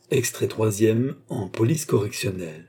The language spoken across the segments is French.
Extrait troisième en police correctionnelle.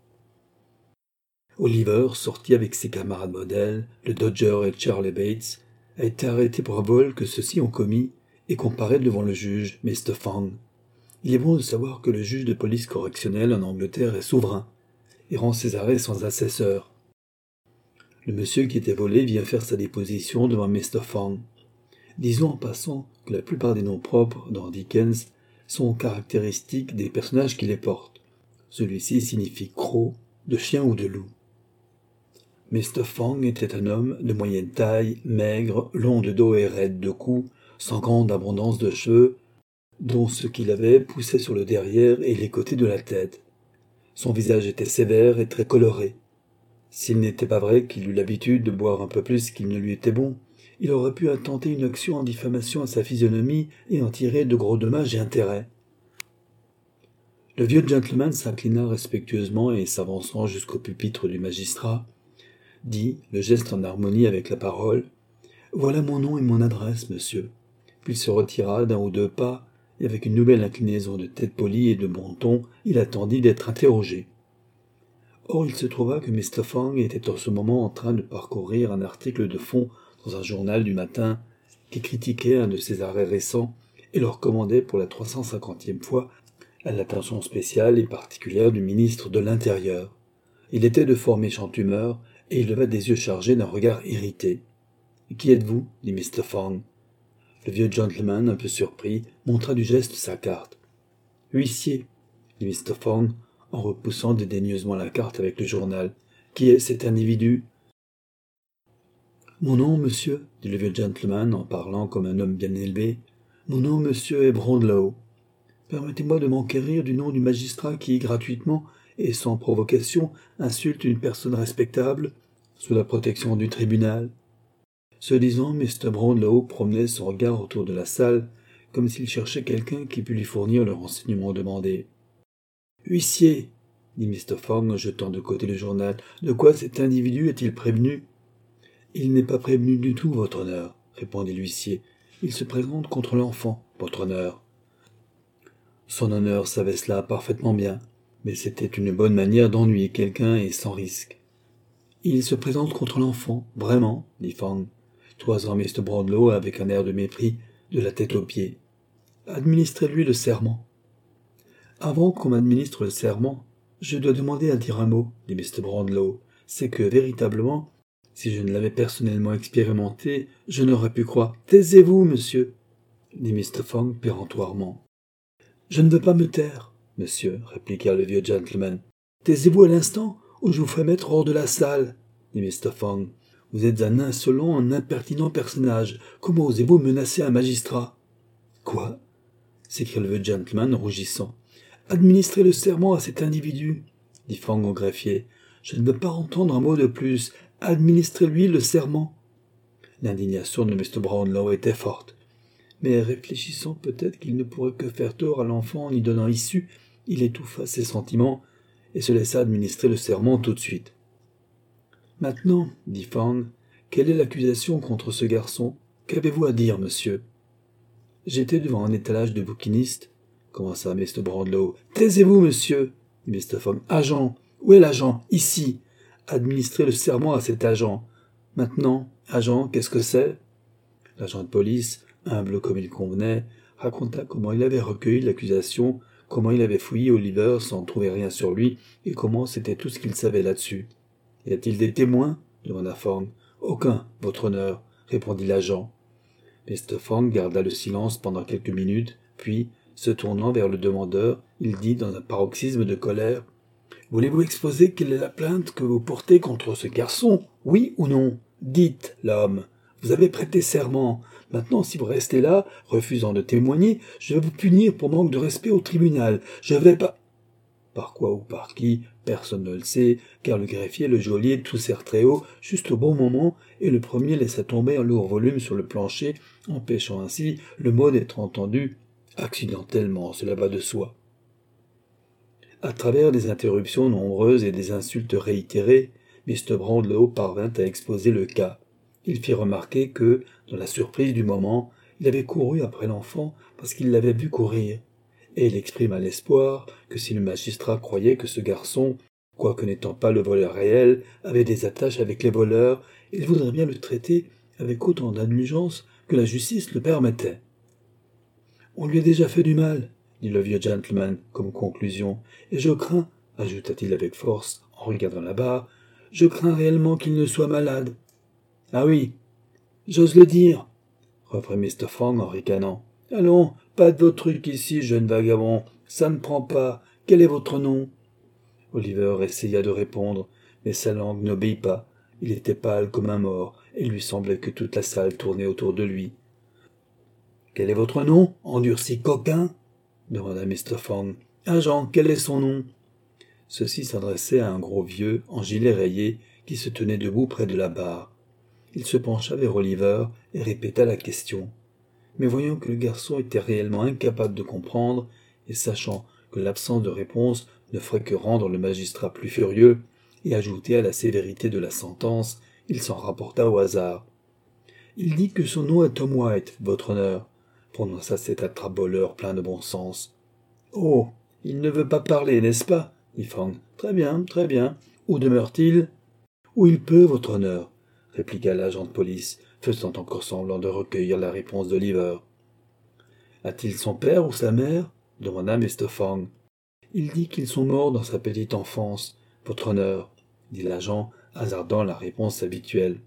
Oliver, sorti avec ses camarades modèles, le Dodger et Charlie Bates, a été arrêté pour un vol que ceux-ci ont commis et comparé devant le juge, Mr. Fong. Il est bon de savoir que le juge de police correctionnelle en Angleterre est souverain et rend ses arrêts sans assesseur. Le monsieur qui était volé vient faire sa déposition devant Mr. Fong. Disons en passant que la plupart des noms propres dans Dickens sont caractéristiques des personnages qui les portent. Celui-ci signifie croc, de chien ou de loup. Mr. Fong était un homme de moyenne taille, maigre, long de dos et raide de cou, sans grande abondance de cheveux, dont ce qu'il avait poussait sur le derrière et les côtés de la tête. Son visage était sévère et très coloré. S'il n'était pas vrai qu'il eût l'habitude de boire un peu plus qu'il ne lui était bon, il aurait pu intenter une action en diffamation à sa physionomie et en tirer de gros dommages et intérêts. Le vieux gentleman s'inclina respectueusement et s'avançant jusqu'au pupitre du magistrat, dit, le geste en harmonie avec la parole, « Voilà mon nom et mon adresse, monsieur. » Puis il se retira d'un ou deux pas, et avec une nouvelle inclinaison de tête polie et de bon ton, il attendit d'être interrogé. Or il se trouva que Mr. Fong était en ce moment en train de parcourir un article de fond dans un journal du matin qui critiquait un de ses arrêts récents et le recommandait pour la 350e fois à l'attention spéciale et particulière du ministre de l'Intérieur. Il était de fort méchante humeur et il leva des yeux chargés d'un regard irrité. « Qui êtes-vous » dit Mr. Fong. Le vieux gentleman, un peu surpris, montra du geste sa carte. « Huissier » dit Mr. Fong, en repoussant dédaigneusement la carte avec le journal. « Qui est cet individu » ? « Mon nom, monsieur, dit le vieux gentleman en parlant comme un homme bien élevé, « mon nom, monsieur, est Brownlow. Permettez-moi de m'enquérir du nom du magistrat qui, gratuitement et sans provocation, insulte une personne respectable, sous la protection du tribunal. » Ce disant, Mr. Brownlow promenait son regard autour de la salle, comme s'il cherchait quelqu'un qui pût lui fournir le renseignement demandé. « Huissier, dit Mr. Fong en jetant de côté le journal, de quoi cet individu est-il prévenu ? Il n'est pas prévenu du tout, votre honneur, répondit l'huissier. Il se présente contre l'enfant, votre honneur. Son honneur savait cela parfaitement bien, mais c'était une bonne manière d'ennuyer quelqu'un et sans risque. Il se présente contre l'enfant, vraiment, dit Fong, toisant Mr. Brownlow avec un air de mépris, de la tête aux pieds. Administrez-lui le serment. Avant qu'on m'administre le serment, je dois demander à dire un mot, dit Mr. Brownlow. C'est que, véritablement, si je ne l'avais personnellement expérimenté, je n'aurais pu croire. Taisez-vous, monsieur, dit Mr. Fong péremptoirement. Je ne veux pas me taire, monsieur, répliqua le vieux gentleman. Taisez-vous à l'instant, ou je vous ferai mettre hors de la salle, dit Mr. Fong. Vous êtes un insolent, un impertinent personnage. Comment osez-vous menacer un magistrat? Quoi? S'écria le vieux gentleman rougissant. Administrez le serment à cet individu, dit Fong au greffier. Je ne veux pas entendre un mot de plus. Administrez-lui le serment. L'indignation de Mr. Brownlow était forte. Mais réfléchissant peut-être qu'il ne pourrait que faire tort à l'enfant en y donnant issue, il étouffa ses sentiments et se laissa administrer le serment tout de suite. « Maintenant, dit Fong, quelle est l'accusation contre ce garçon? Qu'avez-vous à dire, monsieur ?» J'étais devant un étalage de bouquiniste, commença Mr. Brownlow. « Taisez-vous, monsieur, dit Mr. Fong. Agent, où est l'agent? Ici. Administrez le serment à cet agent. Maintenant, agent, qu'est-ce que c'est ?» L'agent de police, humble comme il convenait, raconta comment il avait recueilli l'accusation, comment il avait fouillé Oliver sans trouver rien sur lui, et comment c'était tout ce qu'il savait là-dessus. « Y a-t-il des témoins » demanda Fong. « Aucun, votre honneur, » répondit l'agent. Mr. Fong garda le silence pendant quelques minutes, puis, se tournant vers le demandeur, il dit dans un paroxysme de colère « Voulez-vous exposer quelle est la plainte que vous portez contre ce garçon, oui ou non? Dites, l'homme. Vous avez prêté serment. Maintenant, si vous restez là, refusant de témoigner, je vais vous punir pour manque de respect au tribunal. Je vais pas... » Par quoi ou par qui, personne ne le sait, car le greffier et le geôlier toussèrent très haut, juste au bon moment, et le premier laissa tomber un lourd volume sur le plancher, empêchant ainsi le mot d'être entendu, accidentellement, cela va de soi. À travers des interruptions nombreuses et des insultes réitérées, Mr. Brownlow parvint à exposer le cas. Il fit remarquer que, dans la surprise du moment, il avait couru après l'enfant parce qu'il l'avait vu courir, et il exprima l'espoir que si le magistrat croyait que ce garçon, quoique n'étant pas le voleur réel, avait des attaches avec les voleurs, il voudrait bien le traiter avec autant d'indulgence que la justice le permettait. « On lui a déjà fait du mal, » dit le vieux gentleman comme conclusion, « et je crains, ajouta-t-il avec force en regardant la barre, je crains réellement qu'il ne soit malade. »« Ah oui, j'ose le dire, » reprit Mr. Fogg en ricanant. « Allons, pas de vos trucs ici, jeune vagabond, ça ne prend pas. Quel est votre nom ?» Oliver essaya de répondre, mais sa langue n'obéit pas. Il était pâle comme un mort, et il lui semblait que toute la salle tournait autour de lui. « Quel est votre nom, endurci coquin ?» demanda Mr. Fogg. « Agent, quel est son nom ?» Ceci s'adressait à un gros vieux, en gilet rayé, qui se tenait debout près de la barre. Il se pencha vers Oliver et répéta la question. Mais voyant que le garçon était réellement incapable de comprendre, et sachant que l'absence de réponse ne ferait que rendre le magistrat plus furieux et ajouter à la sévérité de la sentence, il s'en rapporta au hasard. « Il dit que son nom est Tom White, votre honneur, » prononça cet attrape-voleur plein de bon sens. « Oh, il ne veut pas parler, n'est-ce pas ?» dit Fogg. « Très bien, très bien. Où demeure-t-il ?»« Où il peut, votre honneur, » répliqua l'agent de police, faisant encore semblant de recueillir la réponse d'Oliver. « A-t-il son père ou sa mère ?» demanda Mr. Fogg. « Il dit qu'ils sont morts dans sa petite enfance, votre honneur, » dit l'agent, hasardant la réponse habituelle.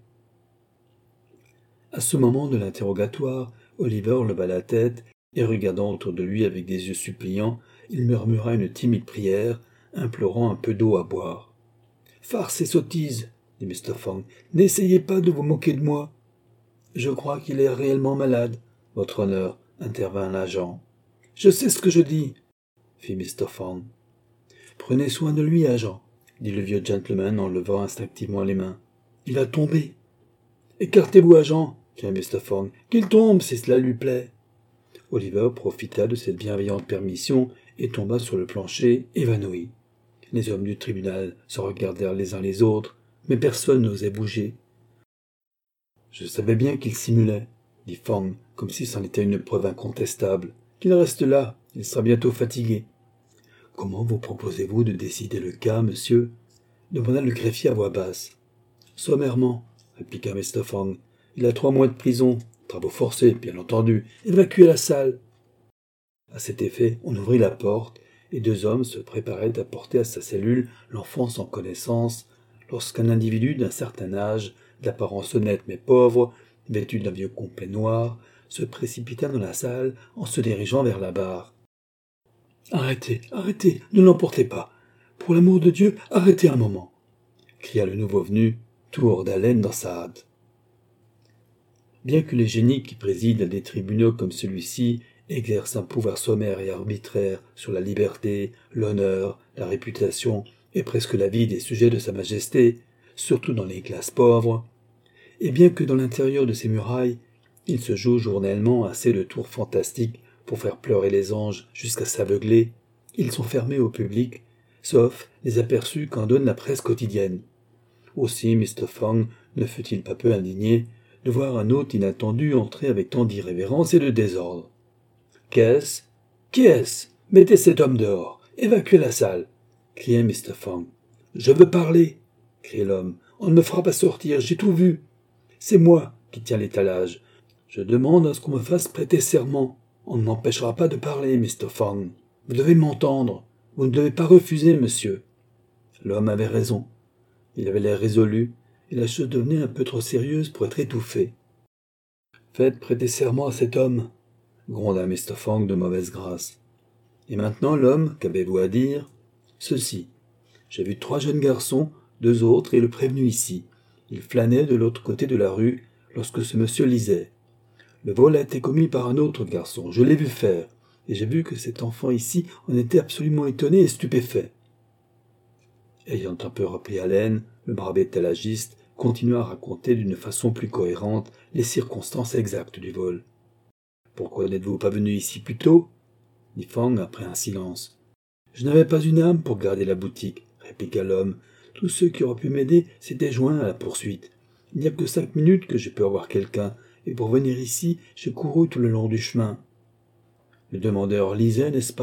À ce moment de l'interrogatoire, Oliver leva la tête et, regardant autour de lui avec des yeux suppliants, il murmura une timide prière, implorant un peu d'eau à boire. « Farce et sottise, » dit Mr. Fogg. « N'essayez pas de vous moquer de moi. »« Je crois qu'il est réellement malade, votre honneur, » intervint l'agent. « Je sais ce que je dis, » fit Mr. Fogg. « Prenez soin de lui, agent, » dit le vieux gentleman en levant instinctivement les mains. « Il va tomber. »« Écartez-vous, agent, » cria Mr. Fogg. « Qu'il tombe, si cela lui plaît. » Oliver profita de cette bienveillante permission et tomba sur le plancher, évanoui. Les hommes du tribunal se regardèrent les uns les autres, mais personne n'osait bouger. « Je savais bien qu'il simulait, » dit Fogg, comme si c'en était une preuve incontestable. « Qu'il reste là, il sera bientôt fatigué. »« Comment vous proposez-vous de décider le cas, monsieur ?» demanda le greffier à voix basse. « Sommairement, » répliqua Mr. Fogg. « Il a 3 mois de prison, travaux forcés, bien entendu, évacuez la salle. » À cet effet, on ouvrit la porte, et 2 hommes se préparaient à porter à sa cellule l'enfant sans connaissance, lorsqu'un individu d'un certain âge, d'apparence honnête mais pauvre, vêtu d'un vieux complet noir, se précipita dans la salle en se dirigeant vers la barre. « Arrêtez, arrêtez, ne l'emportez pas. Pour l'amour de Dieu, arrêtez un moment » cria le nouveau venu, tout hors d'haleine dans sa hâte. Bien que les génies qui président à des tribunaux comme celui-ci exercent un pouvoir sommaire et arbitraire sur la liberté, l'honneur, la réputation et presque la vie des sujets de Sa Majesté, surtout dans les classes pauvres, et bien que dans l'intérieur de ces murailles, il se joue journellement assez de tours fantastiques pour faire pleurer les anges jusqu'à s'aveugler, ils sont fermés au public, sauf les aperçus qu'en donne la presse quotidienne. Aussi Mr. Fogg ne fut-il pas peu indigné de voir un hôte inattendu entrer avec tant d'irrévérence et de désordre. « Qu'est-ce ? Qui est-ce ? Mettez cet homme dehors, évacuez la salle » criait Mr. Fogg. « Je veux parler » criait l'homme. « On ne me fera pas sortir, j'ai tout vu. C'est moi qui tiens l'étalage. Je demande à ce qu'on me fasse prêter serment. On ne m'empêchera pas de parler, Mr. Fogg. Vous devez m'entendre. Vous ne devez pas refuser, monsieur. » L'homme avait raison. Il avait l'air résolu, et la chose devenait un peu trop sérieuse pour être étouffée. « Faites prêter serment à cet homme, » gronda Mr. Fogg de mauvaise grâce. « Et maintenant, l'homme, qu'avez-vous à dire ?»« Ceci. J'ai vu 3 jeunes garçons, 2 autres et le prévenu ici. Ils flânaient de l'autre côté de la rue lorsque ce monsieur lisait. Le vol a été commis par un autre garçon, je l'ai vu faire, et j'ai vu que cet enfant ici en était absolument étonné et stupéfait. » Ayant un peu repris haleine, le brave étalagiste continua à raconter d'une façon plus cohérente les circonstances exactes du vol. « Pourquoi n'êtes-vous pas venu ici plus tôt ?» dit Fogg après un silence. « Je n'avais pas une âme pour garder la boutique, » répliqua l'homme. « Tous ceux qui auraient pu m'aider s'étaient joints à la poursuite. Il n'y a que 5 minutes que j'ai pu avoir quelqu'un, et pour venir ici, j'ai couru tout le long du chemin. » Le demandeur lisait, n'est-ce pas ?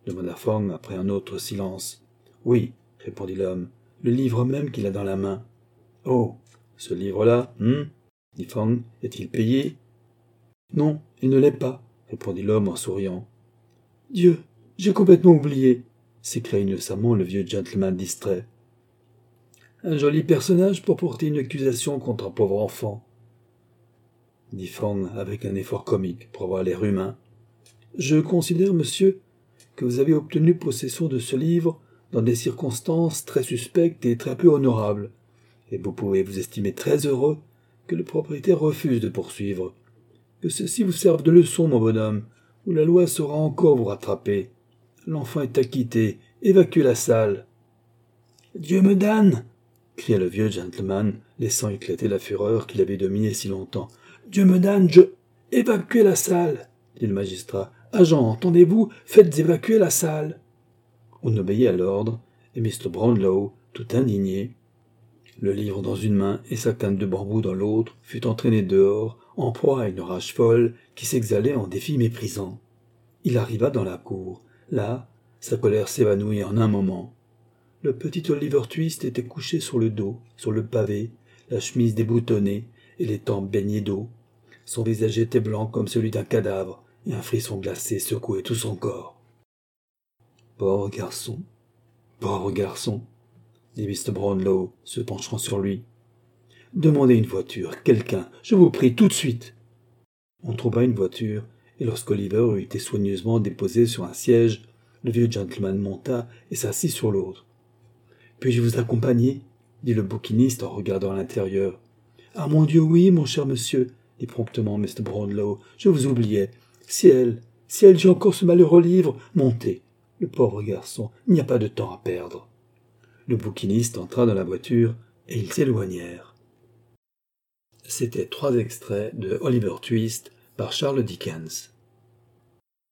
demanda Fogg après un autre silence. Oui, répondit l'homme, le livre même qu'il a dans la main. Oh, ce livre-là, dit Fogg, est-il payé? Non, il ne l'est pas, répondit l'homme en souriant. Dieu, j'ai complètement oublié, s'écria innocemment le vieux gentleman distrait. Un joli personnage pour porter une accusation contre un pauvre enfant, dit Fogg avec un effort comique pour avoir l'air humain. Je considère, monsieur, que vous avez obtenu possession de ce livre dans des circonstances très suspectes et très peu honorables, et vous pouvez vous estimer très heureux que le propriétaire refuse de poursuivre. Que ceci vous serve de leçon, mon bonhomme, ou la loi saura encore vous rattraper. L'enfant est acquitté, évacuez la salle. Dieu me damne, cria le vieux gentleman, laissant éclater la fureur qu'il avait dominée si longtemps. Dieu me damne, évacuez la salle, dit le magistrat. Agent, entendez-vous, faites évacuer la salle. On obéit à l'ordre, et Mr. Brownlow, tout indigné, le livre dans une main et sa canne de bambou dans l'autre, fut entraîné dehors, en proie à une rage folle qui s'exhalait en défis méprisants. Il arriva dans la cour. Là, sa colère s'évanouit en un moment. Le petit Oliver Twist était couché sur le dos, sur le pavé, la chemise déboutonnée et les tempes baignées d'eau. Son visage était blanc comme celui d'un cadavre, et un frisson glacé secouait tout son corps. « Pauvre garçon, dit Mr. Brownlow, se penchant sur lui. « Demandez une voiture, quelqu'un, je vous prie, tout de suite !» On trouva une voiture, et lorsqu'Oliver eut été soigneusement déposé sur un siège, le vieux gentleman monta et s'assit sur l'autre. « Puis-je vous accompagner ?» dit le bouquiniste en regardant à l'intérieur. « Ah, mon Dieu, oui, mon cher monsieur !» dit promptement Mr. Brownlow. « Je vous oubliais. Ciel, j'ai encore ce malheureux livre. Montez. Le pauvre garçon, il n'y a pas de temps à perdre. » Le bouquiniste entra dans la voiture, et ils s'éloignèrent. C'étaient 3 extraits de Oliver Twist par Charles Dickens.